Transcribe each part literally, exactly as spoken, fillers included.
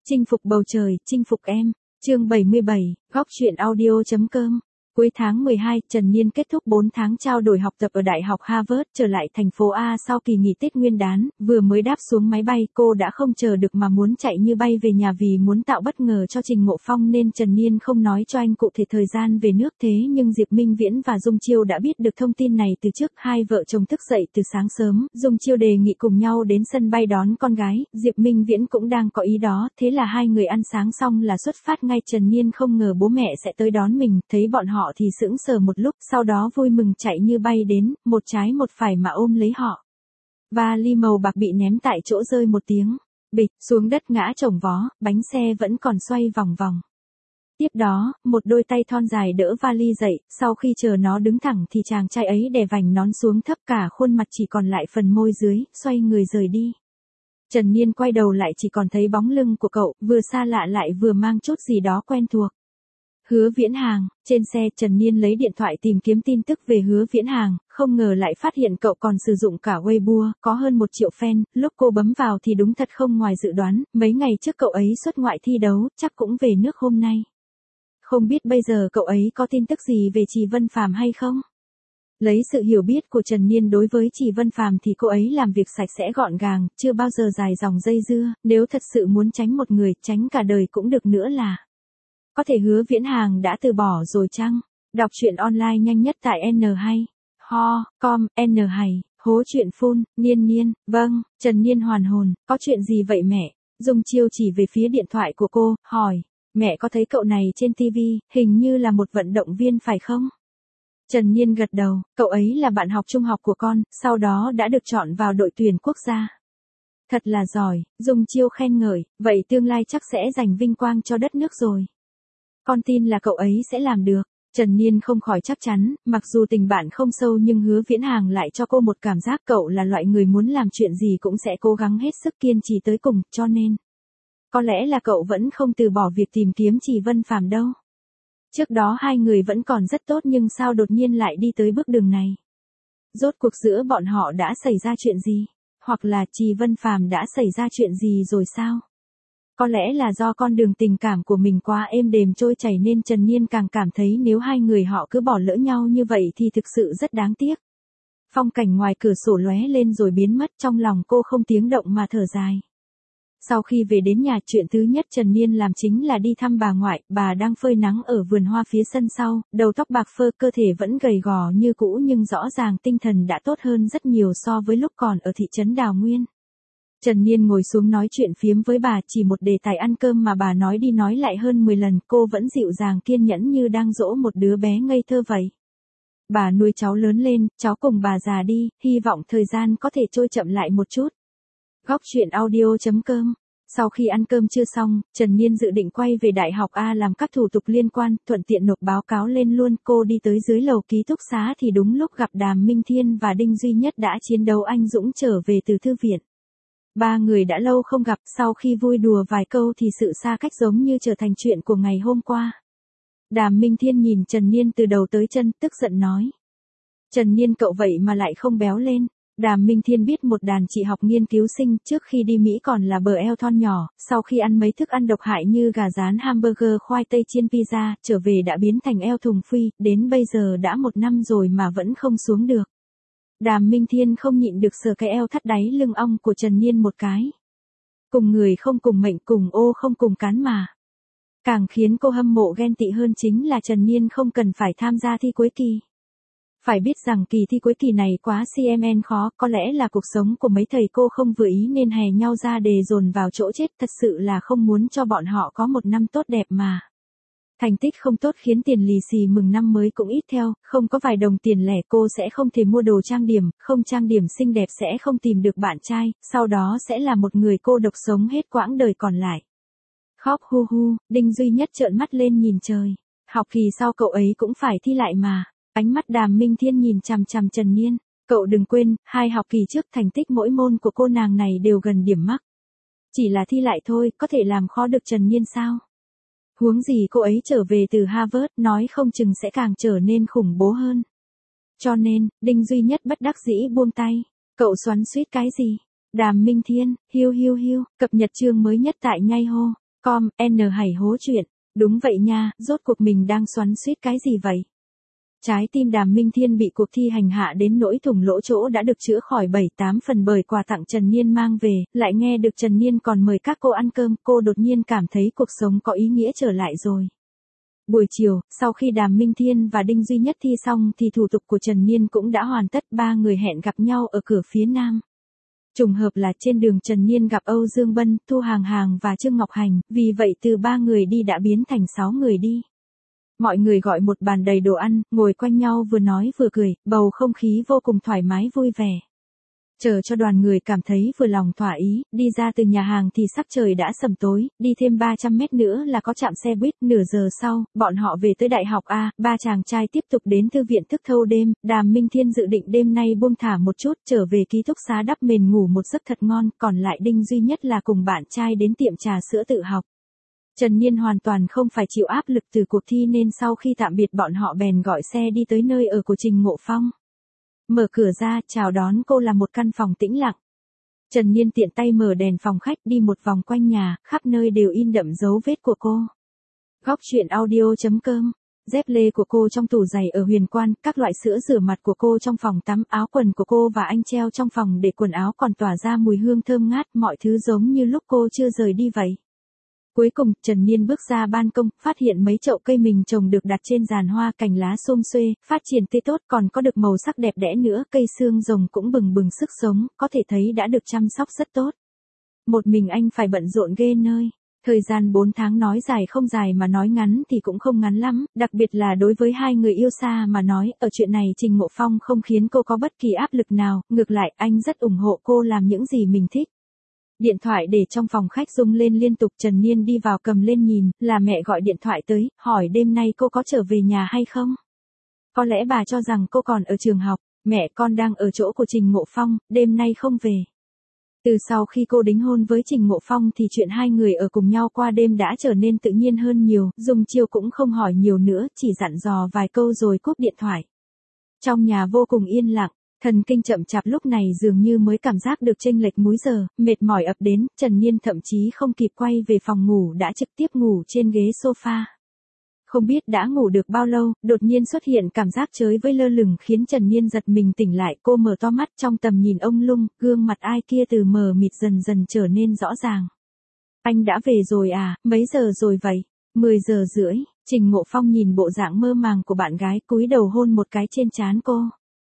Chinh phục bầu trời, chinh phục em. Chương bảy mươi bảy, góc truyện audio chấm com. Cuối tháng mười hai, Trần Niên kết thúc bốn tháng trao đổi học tập ở Đại học Harvard, trở lại thành phố A sau kỳ nghỉ Tết Nguyên đán, vừa mới đáp xuống máy bay, cô đã không chờ được mà muốn chạy như bay về nhà vì muốn tạo bất ngờ cho Trình Ngộ Phong nên Trần Niên không nói cho anh cụ thể thời gian về nước. Thế nhưng Diệp Minh Viễn và Dung Chiêu đã biết được thông tin này từ trước. Hai vợ chồng thức dậy từ sáng sớm, Dung Chiêu đề nghị cùng nhau đến sân bay đón con gái, Diệp Minh Viễn cũng đang có ý đó, thế là hai người ăn sáng xong là xuất phát ngay. Trần Niên không ngờ bố mẹ sẽ tới đón mình, thấy bọn họ thì sững sờ một lúc, sau đó vui mừng chạy như bay đến, một trái một phải mà ôm lấy họ. Vali màu bạc bị ném tại chỗ rơi một tiếng, bịch, xuống đất ngã chồng vó, bánh xe vẫn còn xoay vòng vòng. Tiếp đó, một đôi tay thon dài đỡ vali dậy, sau khi chờ nó đứng thẳng thì chàng trai ấy đè vành nón xuống thấp cả khuôn mặt chỉ còn lại phần môi dưới, xoay người rời đi. Trần Niên quay đầu lại chỉ còn thấy bóng lưng của cậu, vừa xa lạ lại vừa mang chút gì đó quen thuộc. Hứa Viễn Hàng, trên xe Trần Niên lấy điện thoại tìm kiếm tin tức về Hứa Viễn Hàng, không ngờ lại phát hiện cậu còn sử dụng cả Weibo, có hơn một triệu fan, lúc cô bấm vào thì đúng thật không ngoài dự đoán, mấy ngày trước cậu ấy xuất ngoại thi đấu, chắc cũng về nước hôm nay. Không biết bây giờ cậu ấy có tin tức gì về Trì Vân Phàm hay không? Lấy sự hiểu biết của Trần Niên đối với Trì Vân Phàm thì cô ấy làm việc sạch sẽ gọn gàng, chưa bao giờ dài dòng dây dưa, nếu thật sự muốn tránh một người, tránh cả đời cũng được nữa là. Có thể Hứa Viễn Hàng đã từ bỏ rồi chăng? Đọc truyện online nhanh nhất tại N hai. Ho, com, N hai, hố truyện phun, Niên Niên, vâng, Trần Niên hoàn hồn, có chuyện gì vậy mẹ? Dung Chiêu chỉ về phía điện thoại của cô, hỏi, mẹ có thấy cậu này trên ti vi, hình như là một vận động viên phải không? Trần Niên gật đầu, cậu ấy là bạn học trung học của con, sau đó đã được chọn vào đội tuyển quốc gia. Thật là giỏi, Dung Chiêu khen ngợi, vậy tương lai chắc sẽ giành vinh quang cho đất nước rồi. Con tin là cậu ấy sẽ làm được. Trần Niên không khỏi chắc chắn, mặc dù tình bạn không sâu nhưng Hứa Viễn Hàng lại cho cô một cảm giác cậu là loại người muốn làm chuyện gì cũng sẽ cố gắng hết sức kiên trì tới cùng, cho nên. Có lẽ là cậu vẫn không từ bỏ việc tìm kiếm Trì Vân Phàm đâu. Trước đó hai người vẫn còn rất tốt nhưng sao đột nhiên lại đi tới bước đường này? Rốt cuộc giữa bọn họ đã xảy ra chuyện gì? Hoặc là Trì Vân Phàm đã xảy ra chuyện gì rồi sao? Có lẽ là do con đường tình cảm của mình quá êm đềm trôi chảy nên Trần Niên càng cảm thấy nếu hai người họ cứ bỏ lỡ nhau như vậy thì thực sự rất đáng tiếc. Phong cảnh ngoài cửa sổ lóe lên rồi biến mất, trong lòng cô không tiếng động mà thở dài. Sau khi về đến nhà, chuyện thứ nhất Trần Niên làm chính là đi thăm bà ngoại, bà đang phơi nắng ở vườn hoa phía sân sau, đầu tóc bạc phơ, cơ thể vẫn gầy gò như cũ nhưng rõ ràng tinh thần đã tốt hơn rất nhiều so với lúc còn ở thị trấn Đào Nguyên. Trần Niên ngồi xuống nói chuyện phiếm với bà, chỉ một đề tài ăn cơm mà bà nói đi nói lại hơn mười lần, cô vẫn dịu dàng kiên nhẫn như đang dỗ một đứa bé ngây thơ vậy. Bà nuôi cháu lớn lên, cháu cùng bà già đi, hy vọng thời gian có thể trôi chậm lại một chút. Góc truyện audio chấm com. Sau khi ăn cơm trưa xong, Trần Niên dự định quay về Đại học A làm các thủ tục liên quan, thuận tiện nộp báo cáo lên luôn. Cô đi tới dưới lầu ký túc xá thì đúng lúc gặp Đàm Minh Thiên và Đinh Duy Nhất đã chiến đấu anh dũng trở về từ thư viện. Ba người đã lâu không gặp, sau khi vui đùa vài câu thì sự xa cách giống như trở thành chuyện của ngày hôm qua. Đàm Minh Thiên nhìn Trần Niên từ đầu tới chân, tức giận nói. Trần Niên cậu vậy mà lại không béo lên. Đàm Minh Thiên biết một đàn chị học nghiên cứu sinh trước khi đi Mỹ còn là bờ eo thon nhỏ, sau khi ăn mấy thức ăn độc hại như gà rán, hamburger, khoai tây chiên, pizza, trở về đã biến thành eo thùng phi, đến bây giờ đã một năm rồi mà vẫn không xuống được. Đàm Minh Thiên không nhịn được sờ cái eo thắt đáy lưng ong của Trần Niên một cái. Cùng người không cùng mệnh, cùng ô không cùng cán mà. Càng khiến cô hâm mộ ghen tị hơn chính là Trần Niên không cần phải tham gia thi cuối kỳ. Phải biết rằng kỳ thi cuối kỳ này quá xê em en khó, có lẽ là cuộc sống của mấy thầy cô không vừa ý nên hè nhau ra đề dồn vào chỗ chết, thật sự là không muốn cho bọn họ có một năm tốt đẹp mà. Thành tích không tốt khiến tiền lì xì mừng năm mới cũng ít theo, không có vài đồng tiền lẻ cô sẽ không thể mua đồ trang điểm, không trang điểm xinh đẹp sẽ không tìm được bạn trai, sau đó sẽ là một người cô độc sống hết quãng đời còn lại. Khóc hu hu, Đinh Duy Nhất trợn mắt lên nhìn trời. Học kỳ sau cậu ấy cũng phải thi lại mà. Ánh mắt Đàm Minh Thiên nhìn chằm chằm Trần Niên. Cậu đừng quên, hai học kỳ trước thành tích mỗi môn của cô nàng này đều gần điểm mắc. Chỉ là thi lại thôi, có thể làm khó được Trần Niên sao? Huống gì cô ấy trở về từ Harvard, nói không chừng sẽ càng trở nên khủng bố hơn. Cho nên, Đinh Duy Nhất bất đắc dĩ buông tay. Cậu xoắn xuýt cái gì? Đàm Minh Thiên, hiu hiu hiu, cập nhật chương mới nhất tại Nhây Hô. com, N Hải hố chuyện. Đúng vậy nha, rốt cuộc mình đang xoắn xuýt cái gì vậy? Trái tim Đàm Minh Thiên bị cuộc thi hành hạ đến nỗi thủng lỗ chỗ đã được chữa khỏi bảy tám phần bởi quà tặng Trần Niên mang về, lại nghe được Trần Niên còn mời các cô ăn cơm, cô đột nhiên cảm thấy cuộc sống có ý nghĩa trở lại rồi. Buổi chiều, sau khi Đàm Minh Thiên và Đinh Duy Nhất thi xong thì thủ tục của Trần Niên cũng đã hoàn tất, ba người hẹn gặp nhau ở cửa phía nam. Trùng hợp là trên đường Trần Niên gặp Âu Dương Bân, Thu Hàng Hàng và Trương Ngọc Hành, vì vậy từ ba người đi đã biến thành sáu người đi. Mọi người gọi một bàn đầy đồ ăn, ngồi quanh nhau vừa nói vừa cười, bầu không khí vô cùng thoải mái vui vẻ. Chờ cho đoàn người cảm thấy vừa lòng thỏa ý, đi ra từ nhà hàng thì sắc trời đã sầm tối, đi thêm ba trăm mét nữa là có trạm xe buýt, nửa giờ sau, bọn họ về tới Đại học A, ba chàng trai tiếp tục đến thư viện thức thâu đêm, Đàm Minh Thiên dự định đêm nay buông thả một chút, trở về ký túc xá đắp mền ngủ một giấc thật ngon, còn lại Đinh Duy Nhất là cùng bạn trai đến tiệm trà sữa tự học. Trần Niên hoàn toàn không phải chịu áp lực từ cuộc thi nên sau khi tạm biệt bọn họ bèn gọi xe đi tới nơi ở của Trình Ngộ Phong. Mở cửa ra, chào đón cô là một căn phòng tĩnh lặng. Trần Niên tiện tay mở đèn phòng khách đi một vòng quanh nhà, khắp nơi đều in đậm dấu vết của cô. Góc truyện audio chấm com, dép lê của cô trong tủ giày ở Huyền Quan, các loại sữa rửa mặt của cô trong phòng tắm, áo quần của cô và anh treo trong phòng để quần áo còn tỏa ra mùi hương thơm ngát, mọi thứ giống như lúc cô chưa rời đi vậy. Cuối cùng, Trần Niên bước ra ban công, phát hiện mấy chậu cây mình trồng được đặt trên giàn hoa, cành lá xum xuê, phát triển tươi tốt, còn có được màu sắc đẹp đẽ nữa, cây xương rồng cũng bừng bừng sức sống, có thể thấy đã được chăm sóc rất tốt. Một mình anh phải bận rộn ghê nơi. Thời gian bốn tháng nói dài không dài mà nói ngắn thì cũng không ngắn lắm, đặc biệt là đối với hai người yêu xa mà nói, ở chuyện này Trình Ngộ Phong không khiến cô có bất kỳ áp lực nào, ngược lại, anh rất ủng hộ cô làm những gì mình thích. Điện thoại để trong phòng khách rung lên liên tục, Trần Niên đi vào cầm lên nhìn, là mẹ gọi điện thoại tới, hỏi đêm nay cô có trở về nhà hay không? Có lẽ bà cho rằng cô còn ở trường học, mẹ con đang ở chỗ của Trình Ngộ Phong, đêm nay không về. Từ sau khi cô đính hôn với Trình Ngộ Phong thì chuyện hai người ở cùng nhau qua đêm đã trở nên tự nhiên hơn nhiều, Dung Chiêu cũng không hỏi nhiều nữa, chỉ dặn dò vài câu rồi cúp điện thoại. Trong nhà vô cùng yên lặng. Thần kinh chậm chạp lúc này dường như mới cảm giác được chênh lệch múi giờ, mệt mỏi ập đến, Trần Niên thậm chí không kịp quay về phòng ngủ đã trực tiếp ngủ trên ghế sofa. Không biết đã ngủ được bao lâu, đột nhiên xuất hiện cảm giác chới với lơ lửng khiến Trần Niên giật mình tỉnh lại, cô mở to mắt trong tầm nhìn ông lung, gương mặt ai kia từ mờ mịt dần dần trở nên rõ ràng. Anh đã về rồi à, mấy giờ rồi vậy? mười giờ rưỡi, Trình Ngộ Phong nhìn bộ dạng mơ màng của bạn gái cúi đầu hôn một cái trên trán cô.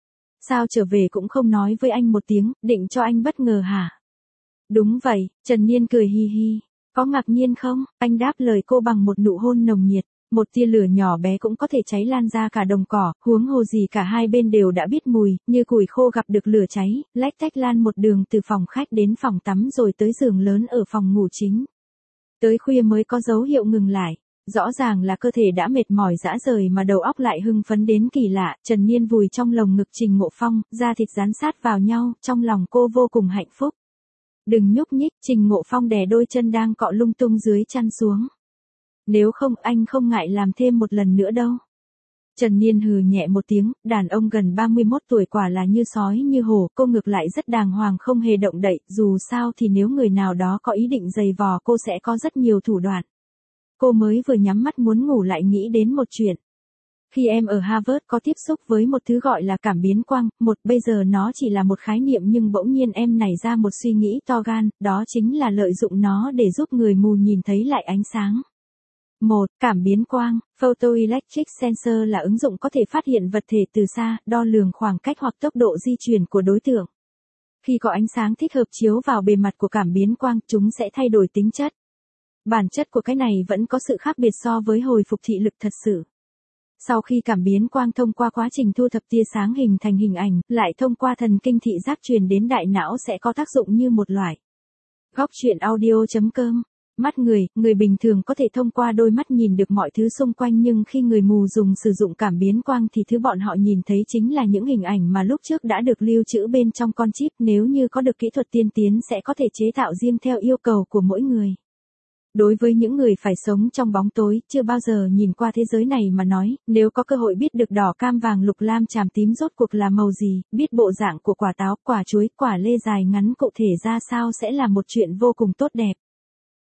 Sao trở về cũng không nói với anh một tiếng, định cho anh bất ngờ hả? Đúng vậy, Trần Niên cười hi hi. Có ngạc nhiên không? Anh đáp lời cô bằng một nụ hôn nồng nhiệt. Một tia lửa nhỏ bé cũng có thể cháy lan ra cả đồng cỏ, huống hồ gì cả hai bên đều đã biết mùi, như củi khô gặp được lửa cháy, lách tách lan một đường từ phòng khách đến phòng tắm rồi tới giường lớn ở phòng ngủ chính. Tới khuya mới có dấu hiệu ngừng lại. Rõ ràng là cơ thể đã mệt mỏi rã rời mà đầu óc lại hưng phấn đến kỳ lạ, Trần Niên vùi trong lồng ngực Trình Ngộ Phong, da thịt dán sát vào nhau, trong lòng cô vô cùng hạnh phúc. Đừng nhúc nhích, Trình Ngộ Phong đè đôi chân đang cọ lung tung dưới chăn xuống. Nếu không, anh không ngại làm thêm một lần nữa đâu. Trần Niên hừ nhẹ một tiếng, đàn ông gần ba mươi mốt tuổi quả là như sói như hổ, cô ngược lại rất đàng hoàng không hề động đậy, dù sao thì nếu người nào đó có ý định giày vò cô sẽ có rất nhiều thủ đoạn. Cô mới vừa nhắm mắt muốn ngủ lại nghĩ đến một chuyện. Khi em ở Harvard có tiếp xúc với một thứ gọi là cảm biến quang, một bây giờ nó chỉ là một khái niệm nhưng bỗng nhiên em nảy ra một suy nghĩ to gan, đó chính là lợi dụng nó để giúp người mù nhìn thấy lại ánh sáng. một. Cảm biến quang, Photoelectric Sensor là ứng dụng có thể phát hiện vật thể từ xa, đo lường khoảng cách hoặc tốc độ di chuyển của đối tượng. Khi có ánh sáng thích hợp chiếu vào bề mặt của cảm biến quang, chúng sẽ thay đổi tính chất. Bản chất của cái này vẫn có sự khác biệt so với hồi phục thị lực thật sự. Sau khi cảm biến quang thông qua quá trình thu thập tia sáng hình thành hình ảnh, lại thông qua thần kinh thị giác truyền đến đại não sẽ có tác dụng như một loại. Góc truyện audio chấm com. Mắt người, người bình thường có thể thông qua đôi mắt nhìn được mọi thứ xung quanh nhưng khi người mù dùng sử dụng cảm biến quang thì thứ bọn họ nhìn thấy chính là những hình ảnh mà lúc trước đã được lưu trữ bên trong con chip, nếu như có được kỹ thuật tiên tiến sẽ có thể chế tạo riêng theo yêu cầu của mỗi người. Đối với những người phải sống trong bóng tối, chưa bao giờ nhìn qua thế giới này mà nói, nếu có cơ hội biết được đỏ cam vàng lục lam chàm tím rốt cuộc là màu gì, biết bộ dạng của quả táo, quả chuối, quả lê dài ngắn cụ thể ra sao sẽ là một chuyện vô cùng tốt đẹp.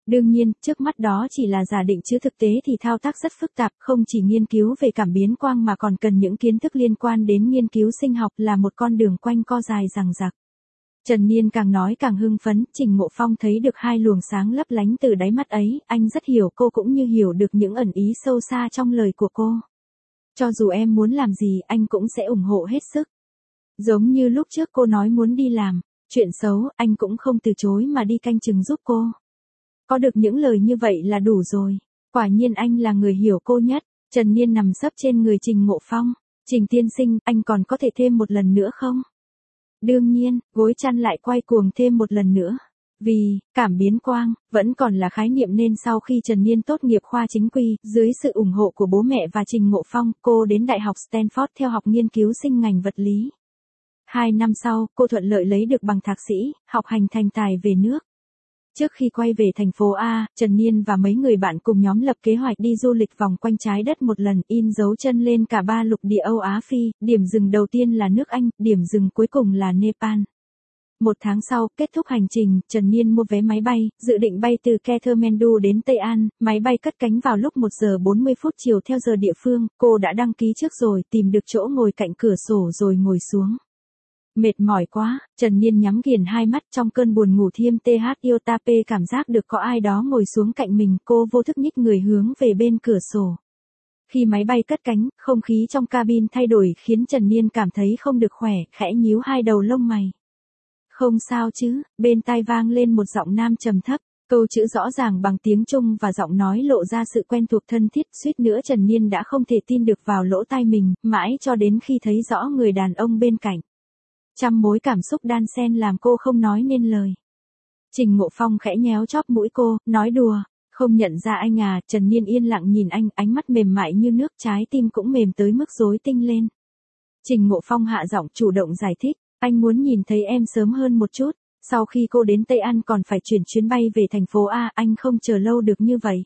Đương nhiên, trước mắt đó chỉ là giả định chứ thực tế thì thao tác rất phức tạp, không chỉ nghiên cứu về cảm biến quang mà còn cần những kiến thức liên quan đến nghiên cứu sinh học là một con đường quanh co dài dằng dặc. Trần Niên càng nói càng hưng phấn, Trình Ngộ Phong thấy được hai luồng sáng lấp lánh từ đáy mắt ấy, anh rất hiểu cô cũng như hiểu được những ẩn ý sâu xa trong lời của cô. Cho dù em muốn làm gì, anh cũng sẽ ủng hộ hết sức. Giống như lúc trước cô nói muốn đi làm chuyện xấu, anh cũng không từ chối mà đi canh chừng giúp cô. Có được những lời như vậy là đủ rồi. Quả nhiên anh là người hiểu cô nhất. Trần Niên nằm sấp trên người Trình Ngộ Phong. Trình tiên sinh, anh còn có thể thêm một lần nữa không? Đương nhiên, gối chăn lại quay cuồng thêm một lần nữa. Vì, cảm biến quang, vẫn còn là khái niệm nên sau khi Trần Niên tốt nghiệp khoa chính quy, dưới sự ủng hộ của bố mẹ và Trình Ngộ Phong, cô đến Đại học Stanford theo học nghiên cứu sinh ngành vật lý. Hai năm sau, cô thuận lợi lấy được bằng thạc sĩ, học hành thành tài về nước. Trước khi quay về thành phố A, Trần Niên và mấy người bạn cùng nhóm lập kế hoạch đi du lịch vòng quanh trái đất một lần, in dấu chân lên cả ba lục địa Âu Á Phi, điểm dừng đầu tiên là nước Anh, điểm dừng cuối cùng là Nepal. Một tháng sau, kết thúc hành trình, Trần Niên mua vé máy bay, dự định bay từ Kathmandu đến Tây An, máy bay cất cánh vào lúc một giờ bốn mươi phút chiều theo giờ địa phương, cô đã đăng ký trước rồi, tìm được chỗ ngồi cạnh cửa sổ rồi ngồi xuống. Mệt mỏi quá, Trần Niên nhắm nghiền hai mắt trong cơn buồn ngủ thiêm th iotap cảm giác được có ai đó ngồi xuống cạnh mình, cô vô thức nhích người hướng về bên cửa sổ. Khi máy bay cất cánh, không khí trong cabin thay đổi khiến Trần Niên cảm thấy không được khỏe, khẽ nhíu hai đầu lông mày. Không sao chứ, bên tai vang lên một giọng nam trầm thấp, câu chữ rõ ràng bằng tiếng Trung và giọng nói lộ ra sự quen thuộc thân thiết, suýt nữa Trần Niên đã không thể tin được vào lỗ tai mình, mãi cho đến khi thấy rõ người đàn ông bên cạnh. Trăm mối cảm xúc đan xen làm cô không nói nên lời. Trình Ngộ Phong khẽ nhéo chóp mũi cô, nói đùa, không nhận ra anh à, Trần Niên yên lặng nhìn anh, ánh mắt mềm mại như nước, trái tim cũng mềm tới mức rối tinh lên. Trình Ngộ Phong hạ giọng chủ động giải thích, anh muốn nhìn thấy em sớm hơn một chút, sau khi cô đến Tây An còn phải chuyển chuyến bay về thành phố A, anh không chờ lâu được như vậy.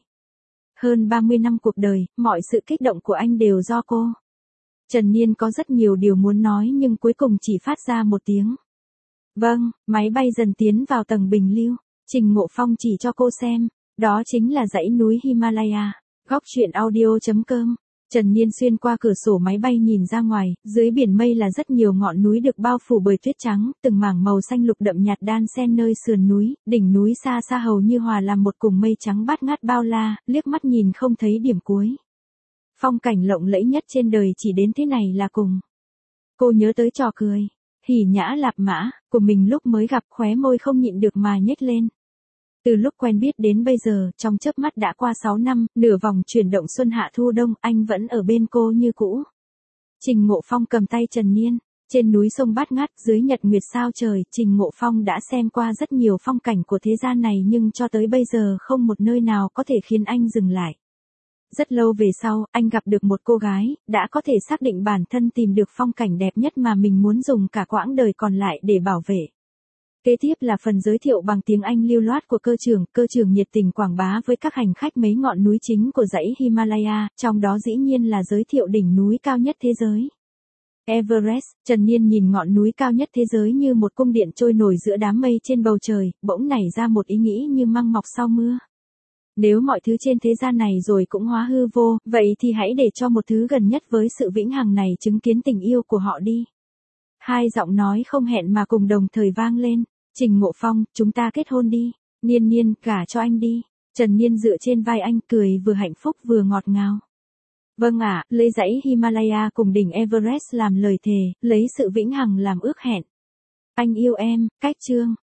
Hơn ba mươi năm cuộc đời, mọi sự kích động của anh đều do cô. Trần Niên có rất nhiều điều muốn nói nhưng cuối cùng chỉ phát ra một tiếng. Vâng, máy bay dần tiến vào tầng bình lưu. Trình Ngộ Phong chỉ cho cô xem, đó chính là dãy núi Himalaya. Góc truyện audio chấm com. Trần Niên xuyên qua cửa sổ máy bay nhìn ra ngoài, dưới biển mây là rất nhiều ngọn núi được bao phủ bởi tuyết trắng, từng mảng màu xanh lục đậm nhạt đan xen nơi sườn núi, đỉnh núi xa xa hầu như hòa làm một cùng mây trắng bát ngát bao la, liếc mắt nhìn không thấy điểm cuối. Phong cảnh lộng lẫy nhất trên đời chỉ đến thế này là cùng. Cô nhớ tới trò cười, hỉ nhã lạp mã, của mình lúc mới gặp, khóe môi không nhịn được mà nhếch lên. Từ lúc quen biết đến bây giờ, trong chớp mắt đã qua sáu năm, nửa vòng chuyển động xuân hạ thu đông, anh vẫn ở bên cô như cũ. Trình Ngộ Phong cầm tay Trần Niên, trên núi sông bát ngát, dưới nhật nguyệt sao trời, Trình Ngộ Phong đã xem qua rất nhiều phong cảnh của thế gian này nhưng cho tới bây giờ không một nơi nào có thể khiến anh dừng lại. Rất lâu về sau, anh gặp được một cô gái, đã có thể xác định bản thân tìm được phong cảnh đẹp nhất mà mình muốn dùng cả quãng đời còn lại để bảo vệ. Kế tiếp là phần giới thiệu bằng tiếng Anh lưu loát của cơ trưởng, cơ trưởng nhiệt tình quảng bá với các hành khách mấy ngọn núi chính của dãy Himalaya, trong đó dĩ nhiên là giới thiệu đỉnh núi cao nhất thế giới. Everest. Trần Niên nhìn ngọn núi cao nhất thế giới như một cung điện trôi nổi giữa đám mây trên bầu trời, bỗng nảy ra một ý nghĩ như măng mọc sau mưa. Nếu mọi thứ trên thế gian này rồi cũng hóa hư vô, vậy thì hãy để cho một thứ gần nhất với sự vĩnh hằng này chứng kiến tình yêu của họ đi. Hai giọng nói không hẹn mà cùng đồng thời vang lên. Trình Ngộ Phong, chúng ta kết hôn đi. Niên Niên, gả cho anh đi. Trần Niên dựa trên vai anh cười vừa hạnh phúc vừa ngọt ngào. Vâng ạ, lấy dãy Himalaya cùng đỉnh Everest làm lời thề, lấy sự vĩnh hằng làm ước hẹn. Anh yêu em, cách chương.